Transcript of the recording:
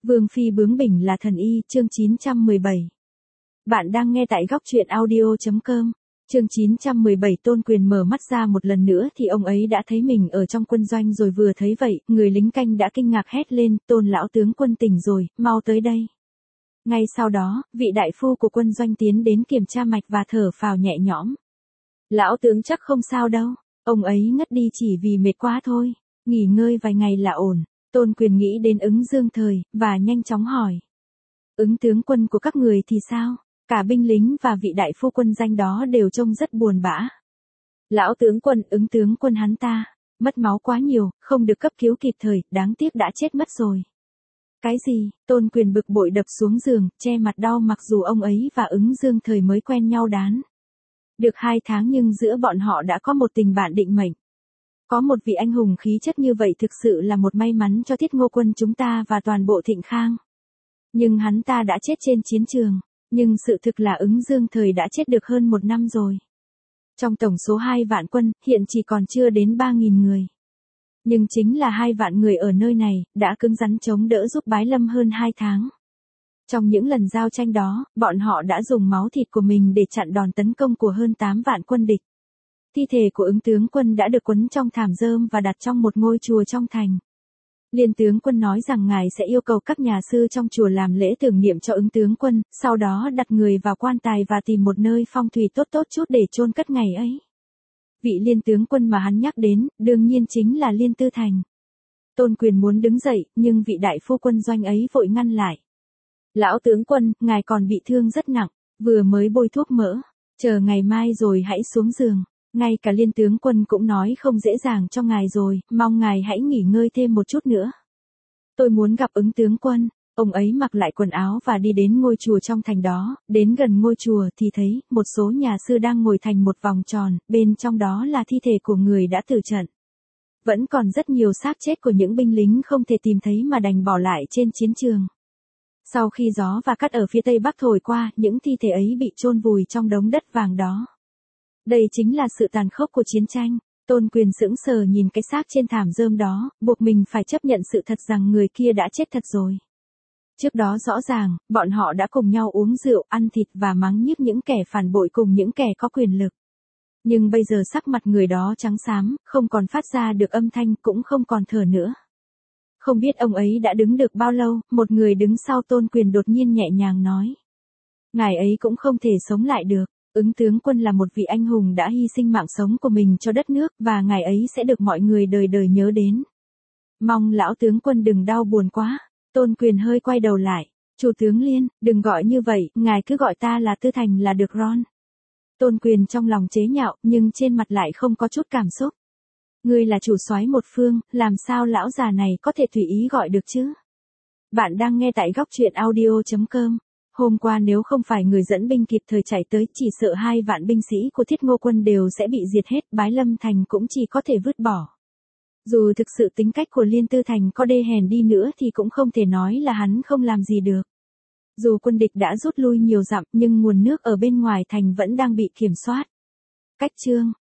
Vương phi bướng bỉnh là thần y, chương 917. Bạn đang nghe tại góc truyện audio.com. Chương 917. Tôn Quyền mở mắt ra một lần nữa thì ông ấy đã thấy mình ở trong quân doanh rồi, vừa thấy vậy, người lính canh đã kinh ngạc hét lên, Tôn lão tướng quân tỉnh rồi, mau tới đây. Ngay sau đó, vị đại phu của quân doanh tiến đến kiểm tra mạch và thở phào nhẹ nhõm. Lão tướng chắc không sao đâu, ông ấy ngất đi chỉ vì mệt quá thôi, nghỉ ngơi vài ngày là ổn. Tôn Quyền nghĩ đến Ứng Dương Thời, và nhanh chóng hỏi. Ứng tướng quân của các người thì sao? Cả binh lính và vị đại phu quân danh đó đều trông rất buồn bã. Lão tướng quân, Ứng tướng quân hắn ta, mất máu quá nhiều, không được cấp cứu kịp thời, đáng tiếc đã chết mất rồi. Cái gì? Tôn Quyền bực bội đập xuống giường, che mặt đau, mặc dù ông ấy và Ứng Dương Thời mới quen nhau đán được 2 tháng nhưng giữa bọn họ đã có một tình bạn định mệnh. Có một vị anh hùng khí chất như vậy thực sự là một may mắn cho Thiết Ngô quân chúng ta và toàn bộ Thịnh Khang. Nhưng hắn ta đã chết trên chiến trường, nhưng sự thực là Ứng Dương Thời đã chết được hơn 1 năm rồi. Trong tổng số 2 vạn quân, hiện chỉ còn chưa đến 3.000 người. Nhưng chính là 2 vạn người ở nơi này, đã cứng rắn chống đỡ giúp Bái Lâm hơn 2 tháng. Trong những lần giao tranh đó, bọn họ đã dùng máu thịt của mình để chặn đòn tấn công của hơn 8 vạn quân địch. Thi thể của Ứng tướng quân đã được quấn trong thảm rơm và đặt trong một ngôi chùa trong thành. Liên tướng quân nói rằng ngài sẽ yêu cầu các nhà sư trong chùa làm lễ tưởng niệm cho Ứng tướng quân, sau đó đặt người vào quan tài và tìm một nơi phong thủy tốt chút để chôn cất ngày ấy. Vị Liên tướng quân mà hắn nhắc đến, đương nhiên chính là Liên Tư Thành. Tôn Quyền muốn đứng dậy, nhưng vị đại phu quân doanh ấy vội ngăn lại. Lão tướng quân, ngài còn bị thương rất nặng, vừa mới bôi thuốc mỡ, chờ ngày mai rồi hãy xuống giường. Ngay cả Liên tướng quân cũng nói không dễ dàng cho ngài rồi, mong ngài hãy nghỉ ngơi thêm một chút nữa. Tôi muốn gặp Ứng tướng quân. Ông ấy mặc lại quần áo và đi đến ngôi chùa trong thành đó, đến gần ngôi chùa thì thấy một số nhà sư đang ngồi thành một vòng tròn, bên trong đó là thi thể của người đã tử trận. Vẫn còn rất nhiều xác chết của những binh lính không thể tìm thấy mà đành bỏ lại trên chiến trường. Sau khi gió và cát ở phía tây bắc thổi qua, những thi thể ấy bị chôn vùi trong đống đất vàng đó. Đây chính là sự tàn khốc của chiến tranh. Tôn Quyền sững sờ nhìn cái xác trên thảm rơm đó, buộc mình phải chấp nhận sự thật rằng người kia đã chết thật rồi. Trước đó rõ ràng, bọn họ đã cùng nhau uống rượu, ăn thịt và mắng nhiếc những kẻ phản bội cùng những kẻ có quyền lực. Nhưng bây giờ sắc mặt người đó trắng xám, không còn phát ra được âm thanh, cũng không còn thở nữa. Không biết ông ấy đã đứng được bao lâu, một người đứng sau Tôn Quyền đột nhiên nhẹ nhàng nói. Ngài ấy cũng không thể sống lại được. Ứng tướng quân là một vị anh hùng đã hy sinh mạng sống của mình cho đất nước, và ngài ấy sẽ được mọi người đời đời nhớ đến. Mong lão tướng quân đừng đau buồn quá. Tôn Quyền hơi quay đầu lại. Chủ tướng Liên, đừng gọi như vậy, ngài cứ gọi ta là Tư Thành là được Ron. Tôn Quyền trong lòng chế nhạo, nhưng trên mặt lại không có chút cảm xúc. Ngươi là chủ soái một phương, làm sao lão già này có thể tùy ý gọi được chứ? Bạn đang nghe tại góc truyện audio.com. Hôm qua nếu không phải người dẫn binh kịp thời chạy tới, chỉ sợ 2 vạn binh sĩ của Thiết Ngô quân đều sẽ bị diệt hết, Bái Lâm thành cũng chỉ có thể vứt bỏ. Dù thực sự tính cách của Liên Tư Thành có đê hèn đi nữa thì cũng không thể nói là hắn không làm gì được. Dù quân địch đã rút lui nhiều dặm nhưng nguồn nước ở bên ngoài thành vẫn đang bị kiểm soát. Cách chương